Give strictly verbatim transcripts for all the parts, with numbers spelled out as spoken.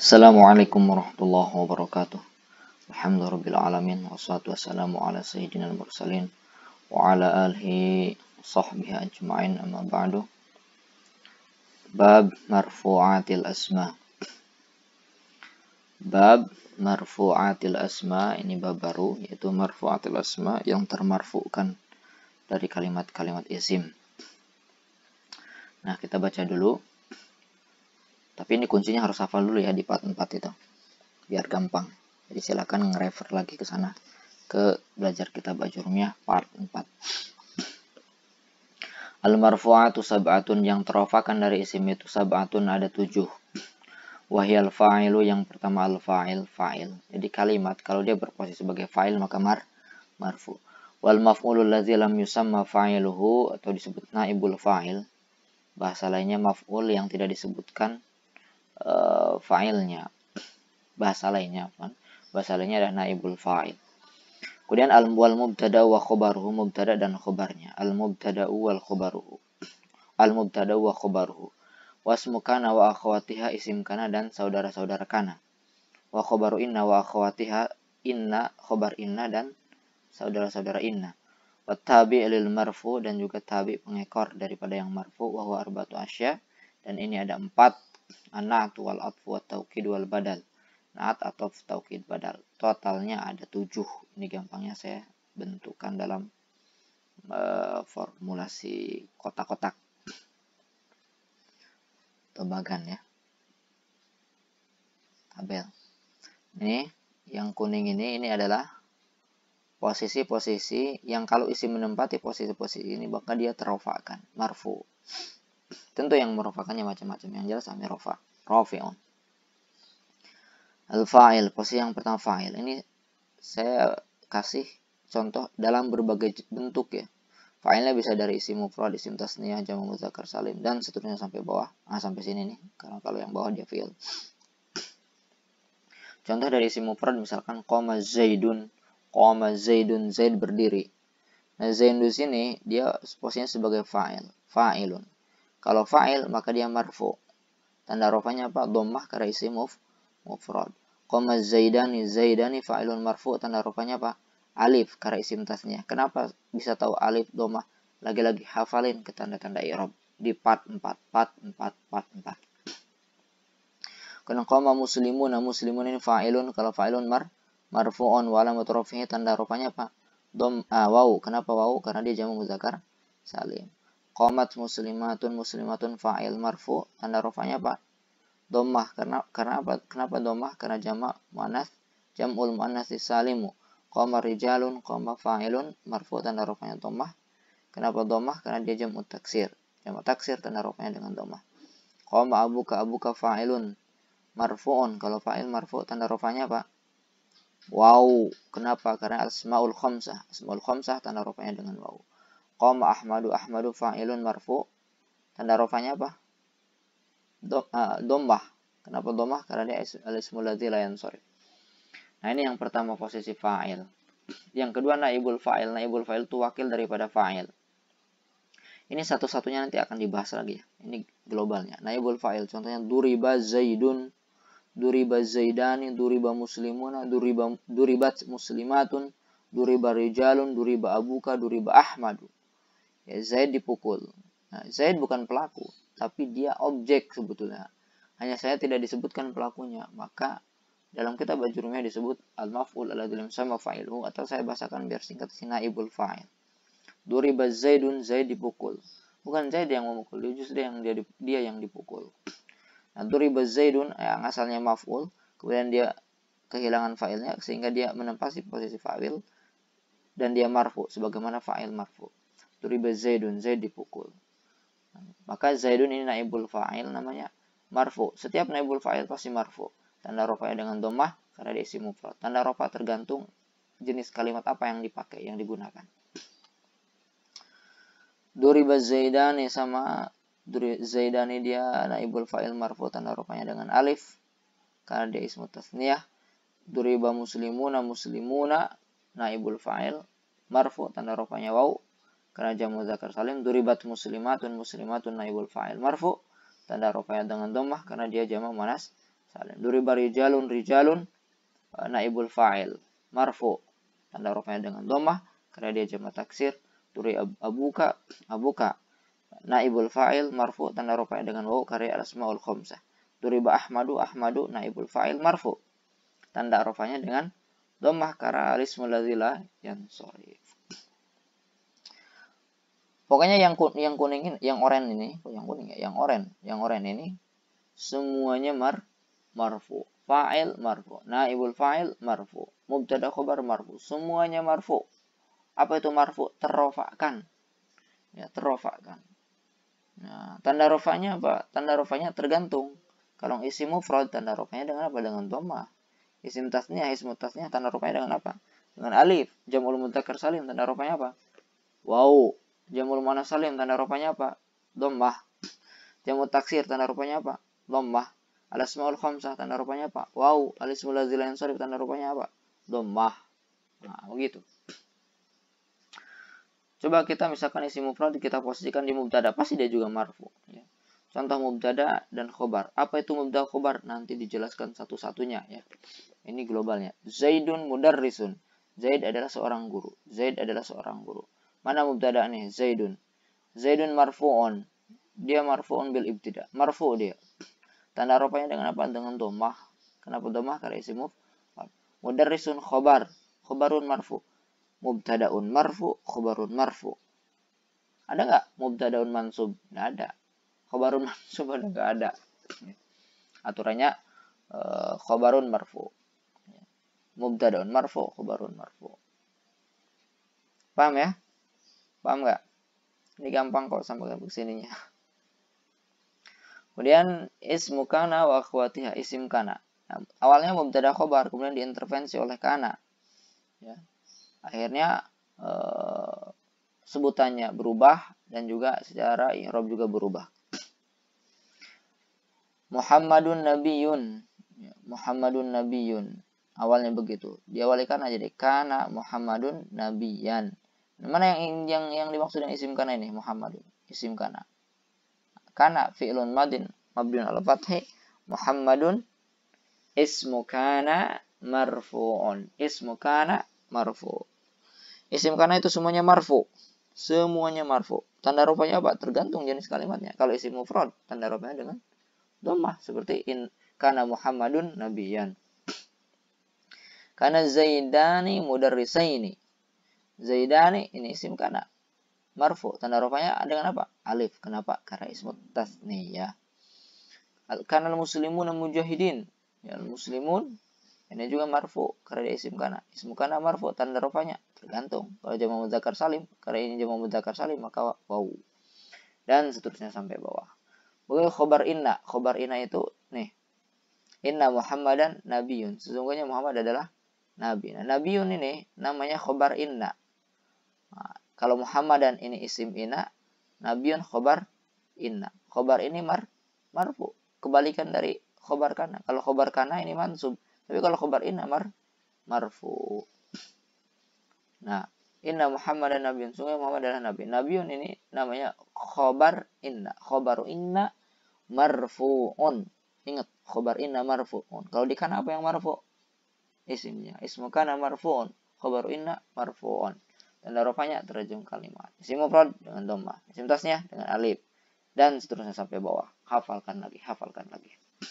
Assalamualaikum warahmatullahi wabarakatuh. Alhamdulillahirabbil alamin wassalatu wassalamu ala sayyidina mursalin wa ala alihi sahbihi ajma'in amma ba'du. Bab marfu'atil asma. Bab marfu'atil asma, ini bab baru, yaitu marfu'atil asma yang termarfu'kan dari kalimat-kalimat isim. Nah, kita baca dulu. Tapi ini kuncinya harus hafal dulu ya di part empat itu, biar gampang. Jadi silakan nge-refer lagi ke sana, ke belajar kitab Ajurumiyah part empat. Al-marfu'atu sab'atun, yang terofakan dari isim itu sab'atun, ada tujuh. Wahyal fa'ilu, yang pertama al-fa'il, fa'il. Jadi kalimat kalau dia berposisi sebagai fa'il maka mar marfu. Wal maf'ulul ladzi lam yusamma fa'iluhu, atau disebut naibul fa'il. Bahasa lainnya maf'ul yang tidak disebutkan Uh, fa'ilnya. Bahasa lainnya kan? Bahasa lainnya adalah naibul fa'il. Kemudian al-wal mubtada wa khobaruhu, mubtada dan khobarnya. Al-mubtada wal khobaruhu. Al-mubtada wa khobaruhu. Wasmu kana wa akhwatiha, isim kana dan saudara-saudara kana. Wa khobaru inna wa akhwatiha, inna, khobar inna dan saudara-saudara inna. Wa tabi' lil marfu, dan juga tabi' pengekor daripada yang marfu, wa huwa arba'atu asya, dan ini ada empat. An-na'at wal atfu wat taukid wal badal. Na'at, atau taukid, badal. Totalnya ada tujuh. Ini gampangnya saya bentukkan dalam uh, formulasi kotak-kotak atau bagan ya. Tabel. Ini yang kuning ini ini adalah posisi-posisi yang kalau isim menempati posisi-posisi ini maka dia terofakan, marfu. Tentu yang merofakannya macam-macam, yang jelas amir rofa, rofi'un. Al-fa'il, posisi yang pertama fa'il. Ini saya kasih contoh dalam berbagai bentuk ya. Fa'ilnya bisa dari isim mufrad, isim tasniyah, jamu mudzakkar salim, dan seterusnya sampai bawah. Nah, sampai sini nih. Karena kalau yang bawah dia fi'il. Contoh dari isim mufrad misalkan qama zaidun, qama zaidun, zaid berdiri. Nah, zaidun di sini dia posisinya sebagai fa'il, fa'ilun. Kalau fa'il maka dia marfu. Tanda rofanya apa? Dhammah karena isim mufrad. Qama zaidani, zaidani fa'ilun marfu, tanda rofanya apa? Alif karena isim tasniyah. Kenapa bisa tahu alif dhammah? Lagi-lagi hafalin ke tanda-tanda i'rab di part empat, part empat, part empat. Karena qama muslimuna, muslimun ini fa'ilun, kalau fa'ilun mar marfu'un wa alamat rafihi, tanda rofanya apa? Dham ah, waw. Kenapa waw? Karena dia jamu mudzakkar salim. Qamat muslimatun, muslimatun fa'il marfu, tanda rofanya apa? Dhammah. Karena karena apa? Kenapa dhammah? Karena jamak muannats, jam'ul muannats salimu. Qama rijalun, qama fa'ilun marfu, tanda rofanya dhammah. Kenapa dhammah? Karena dia jam'ut taksir. Jamak taksir, tanda rofanya dengan dhammah. Qama abuka, abuka fa'ilun marfu'un, kalau fa'il marfu, tanda rofanya apa? Waw. Kenapa? Karena asmaul khamsah, asmaul khamsah tanda rofanya dengan waw. Qama Ahmadu, Ahmadu fa'ilun marfu, tanda rofanya apa? Dhammah. Kenapa dhammah? Karena dia al-ismul ladzi la yansharif. Nah, ini yang pertama posisi fa'il. Yang kedua naibul fa'il. Naibul fa'il itu wakil daripada fa'il. Ini satu-satunya nanti akan dibahas lagi ya. Ini globalnya. Naibul fa'il contohnya duriba zaidun, duriba zaidani, duriba muslimuna, duriba duribat muslimatun, duriba rijalun, duriba abuka, duriba ahmadu. Ya, Zaid dipukul. Nah, Zaid bukan pelaku, tapi dia objek sebetulnya. Hanya saya tidak disebutkan pelakunya. Maka dalam kitab Ajurumiyah disebut al-maf'ul alladzi lam yusamma fa'iluhu, atau saya bahasakan biar singkat sini naibul fa'il. Duriba Zaidun, Zaid dipukul. Bukan Zaid yang memukul, dia justru yang dia dia yang dipukul. Nah, duriba Zaidun yang asalnya maf'ul, kemudian dia kehilangan fa'ilnya sehingga dia menempati posisi fa'il dan dia marfu sebagaimana fa'il marfu. Duriba Zaidun, Zaid dipukul. Maka Zaidun ini naibul fa'il namanya marfu. Setiap naibul fa'il pasti marfu. Tanda rofanya dengan dhammah karena dia isim mufrad. Tanda rofa tergantung jenis kalimat apa yang dipakai, yang digunakan. Duriba Zaidani sama Zaidani dia naibul fa'il marfu, tanda rofanya dengan alif karena dia ismu tasniyah. Duriba muslimuna, muslimuna naibul fa'il marfu, tanda rofanya waw karena jamu mudzakkar salim. Duribat muslimatun, muslimatun naibul fa'il marfu, tanda rofanya dengan dhammah karena dia jamak muannats salim. Duriba rijalun, rijalun naibul fa'il marfu, tanda rafa'nya dengan dhammah karena dia jamak taksir. Duri abuka, abuka naibul fa'il marfu, tanda rafa'nya dengan waw karena al-asmaul khamsah. Duriba ahmadu, ahmadu naibul fa'il marfu, tanda rafa'nya dengan dhammah karena al-ismul ladzi la yansharif. Pokoknya yang yang kuning ini, yang oranye ini, oh yang kuning ya, yang oranye, yang oranye ini semuanya mar marfu. Fa'il marfu, naibul fa'il marfu, mubtada khobar marfu, semuanya marfu. Apa itu marfu? Terrofakkan. Ya, terrofakkan. Nah, tanda rofanya apa? Tanda rofanya tergantung. Kalau isim mufrad, tanda rofanya dengan apa? Dengan dhammah. Isim tasniyah, isim tasniyah, tanda rofanya dengan apa? Dengan alif. Jam'ul mudzakkar salim, tanda rofanya apa? Waw. Jam'ul muannas salim, tanda rofanya apa? Dhammah. Jam'ut taksir, tanda rofanya apa? Dhammah. Al-asmaul khamsah, tanda rupanya apa? Wow. Al-ismul ladzi la yansharif, tanda rupanya apa? Dhammah. Nah, begitu. Coba kita misalkan isim mufrad kita posisikan di mubtada, pasti dia juga marfu. Ya. Contoh mubtada dan khobar. Apa itu mubtada khobar? Nanti dijelaskan satu-satunya ya. Ini globalnya. Zaidun mudarrisun. Zaid adalah seorang guru. Zaid adalah seorang guru. Mana mubtada'nya? Zaidun. Zaidun marfu'un. Dia marfu'un bil ibtida. Marfu' dia. Tanda rofanya dengan apa? Dengan dhammah. Kenapa dhammah? Karena isim mufrad. Mudarrisun khobar. Khobarun marfu. Mubtadaun marfu. Khobarun marfu. Ada nggak mubtadaun mansub? Nggak ada. Khobarun mansub ada nggak ada. Aturannya uh, khobarun marfu. Mubtadaun marfu. Khobarun marfu. Paham ya? Paham nggak? Ini gampang kok sampai ke sininya. Kemudian ismu kana wa akhwatiha, isim kana. Nah, awalnya mubtada khobar, kemudian diintervensi oleh kana. Ya. Akhirnya eh, sebutannya berubah dan juga secara i'rab juga berubah. Muhammadun nabiyun. Ya, Muhammadun nabiyun. Awalnya begitu. Diawali kana jadi kana Muhammadun nabiyan. Mana yang yang yang dimaksud dengan isim kana ini? Muhammadun. Isim kana. Kana fi'lun madin mabniun ala fathi, Muhammadun ismu kana marfu'un. Ismu kana marfu'. Isim kana itu semuanya marfu. Semuanya marfu. Tanda rupanya apa? Tergantung jenis kalimatnya. Kalau isim mufrad, tanda rupanya dengan dhammah seperti in kana Muhammadun nabiyan. Kana Zaidani mudarrisaini. Zaidani ini isim kana marfu, tanda rofanya dengan apa? Alif. Kenapa? Karena ismu tasniyah. Kana al-muslimun mujahidin. Ya, al-muslimun ini juga marfu karena dia isim kana. Ismu kana marfu, tanda rofanya tergantung. Kalau jamak mudzakkar salim, karena ini jamak mudzakkar salim maka waw. Dan seterusnya sampai bawah. Oke, khobar inna. Khobar inna itu nih. Inna Muhammadan nabiyun. Sesungguhnya Muhammad adalah nabi. Nah, nabiyun ini namanya khobar inna. Nah, kalau Muhammadan ini isim inna, nabiyun khobar inna. Khobar ini mar marfu. Kebalikan dari khobar kana. Kalau khobar kana ini mansub. Tapi kalau khobar inna mar marfu. Nah, inna Muhammadan nabiyun. Sungguh Muhammad adalah nabi. Nabiyun ini namanya khobar inna. Khobar inna marfu'un. Ingat, khobar inna marfu'un. Kalau di kana apa yang marfu? Isimnya. Ismu kana marfu'un. Khobar inna marfu'un. Tanda rofanya terjemah kalimat. Isim mufrad dengan dhammah. Isim tasnya dengan alif. Dan seterusnya sampai bawah. Hafalkan lagi, hafalkan lagi.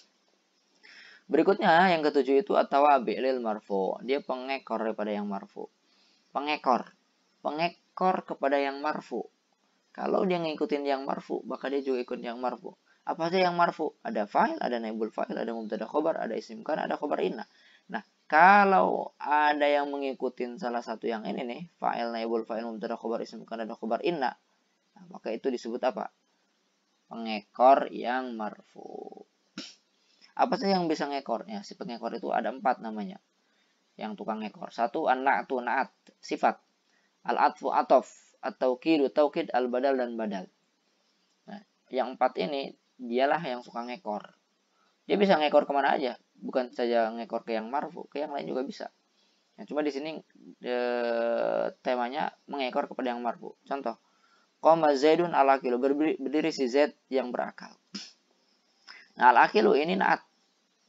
Berikutnya yang ketujuh itu at-tawabi' lil marfu. Dia pengekor daripada yang marfu. Pengekor. Pengekor kepada yang marfu. Kalau dia ngikutin yang marfu, maka dia juga ikut yang marfu. Apa saja yang marfu? Ada fa'il, ada naibul fa'il, ada mubtada khobar, ada isim kana, ada khobar inna. Nah, kalau ada yang mengikuti salah satu yang ini nih, fa'il, naibul fa'il, mubtada khobar, isim kana, dan khobar inna, nah, maka itu disebut apa? Pengekor yang marfu. Apa sih yang bisa ngekornya? Si pengekor itu ada empat namanya. Yang tukang ngekor. Satu, an-na'tu na'at, sifat. Al-atfu atof, at-taukidu taukid, al-badal dan badal. Nah, yang empat ini, dialah yang suka ngekor. Dia bisa ngekor kemana aja. Bukan saja ngekor ke yang marfu, ke yang lain juga bisa. Nah, cuma di sini e, temanya mengekor kepada yang marfu. Contoh, qama Zaidun al-aqilu, berdiri, berdiri si Zaid yang berakal. Nah, al-aqilu ini naat.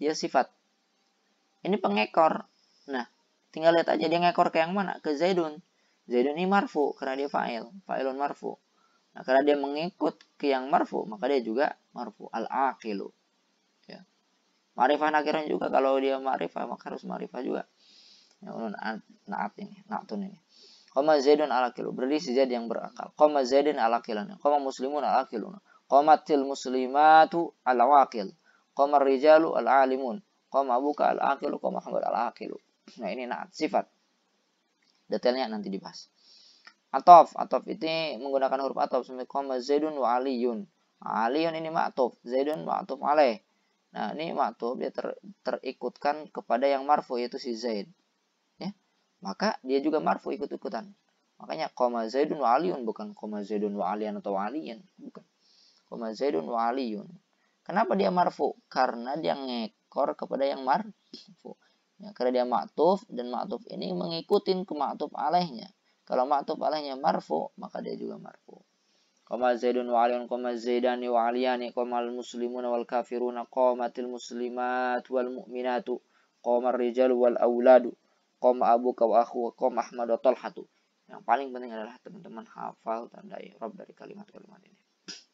dia sifat. Ini pengekor. Nah, tinggal lihat aja dia ngekor ke yang mana? Ke Zaidun. Zaidun ini marfu karena dia fa'il, fa'ilun marfu. Nah, karena dia mengikut ke yang marfu, maka dia juga marfu. Al-aqilu. Ya. Ma'rifah nakirah juga, kalau dia ma'rifah maka harus ma'rifah juga. Ya, naat ini, naatun ini. Qama Zaidun al-aqilu, berarti si Zaid yang berakal. Qama Zaidun al-aqilana, qama muslimun al-aqiluna. Qamatil muslimatu al-waqil. Qama rijalu al-alimun. Qama abuka al-aqilu, qama Muhammad al-aqilu. Nah, ini naat sifat. Detailnya nanti dibahas. Atof, atof ini menggunakan huruf atof seperti qama Zaidun wa Aliyun. Aliyun ini ma'tuf, Zaidun ma'tuf alaih. Nah, ini ma'tuf dia ter, terikutkan kepada yang marfu yaitu si Zaid. Ya. Maka dia juga marfu ikut-ikutan. Makanya qama Zaidun wa Aliyun, bukan qama Zaidun wa Aliyan atau Aliyan, bukan. Qama Zaidun wa Aliyun. Kenapa dia marfu? Karena dia ngekor kepada yang marfu. Ya, karena dia ma'tuf dan ma'tuf ini mengikuti ke ma'tuf alaihnya. Kalau ma'tuf alaihnya marfu, maka dia juga marfu. Qama Zaidun wa Aliyun, qama Zaidani wa Aliyani, qama al-muslimuna wal kafiruna, qamatil muslimat wal mu'minatu, qama ar-rijalu wal auladu, qama abuka wa akhu, qama Ahmad wa Talhatu. Yang paling penting adalah teman-teman hafal tanda i'rab dari kalimat-kalimat ini.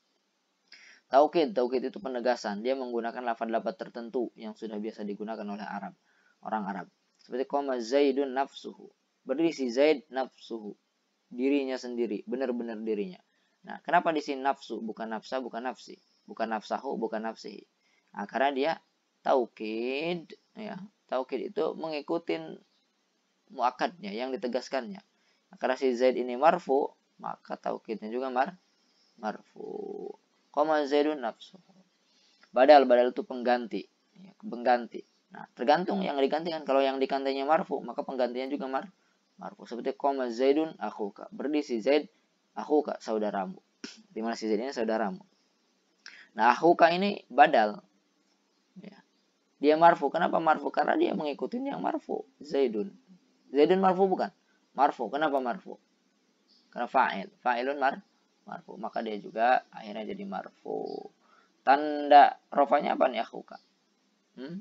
Taukid, taukid itu penegasan. Dia menggunakan lafaz-lafaz tertentu yang sudah biasa digunakan oleh Arab, orang Arab. Seperti qama Zaidun nafsuhu. Berdiri si Zaid nafsuhu. Dirinya sendiri, benar-benar dirinya. Nah, kenapa di sini nafsu, bukan nafsa, bukan nafsi, bukan nafsahu, bukan nafsihi. Nah, karena dia taukid, ya. Taukid itu mengikuti muakadnya, yang ditegaskannya. Nah, karena si Zaid ini marfu, maka taukidnya juga mar marfu. Qama Zaidun nafsuhu. Badal, badal itu pengganti, ya, pengganti. Nah, tergantung yang digantikan. Kalau yang digantinya marfu, maka penggantinya juga mar marfu. Seperti qama Zaidun akhuka. Berdiri si Zaid akhuka, saudaramu. Di mana si Zaid ini saudaramu. Nah, akhuka ini badal. Ya. Dia marfu. Kenapa marfu? Karena dia mengikuti yang marfu. Zaidun. Zaidun marfu bukan? Marfu. Kenapa marfu? Karena fa'il. Fa'ilun mar marfu. Maka dia juga akhirnya jadi marfu. Tanda rofanya apa nih akhuka? Hmm?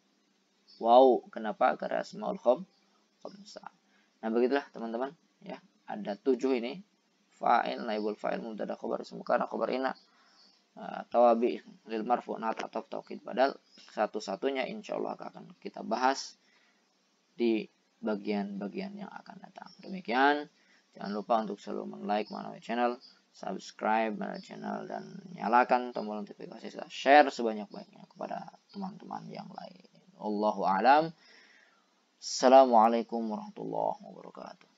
Wow. Kenapa? Karena asmaul khom khamsah. Nah, begitulah teman-teman. Ya, ada tujuh ini. Fa'il, naibul fa'il, mubtada, khabar, ismu kana, khabar ina, uh, tawabi, lil marfu, nat, atau taukid badal. Satu-satunya insyaallah akan kita bahas di bagian-bagian yang akan datang. Demikian. Jangan lupa untuk selalu like Manawi Channel, subscribe Manawi Channel, dan nyalakan tombol notifikasi, share sebanyak-banyaknya kepada teman-teman yang lain. Allahu a'lam. Assalamualaikum warahmatullahi wabarakatuh.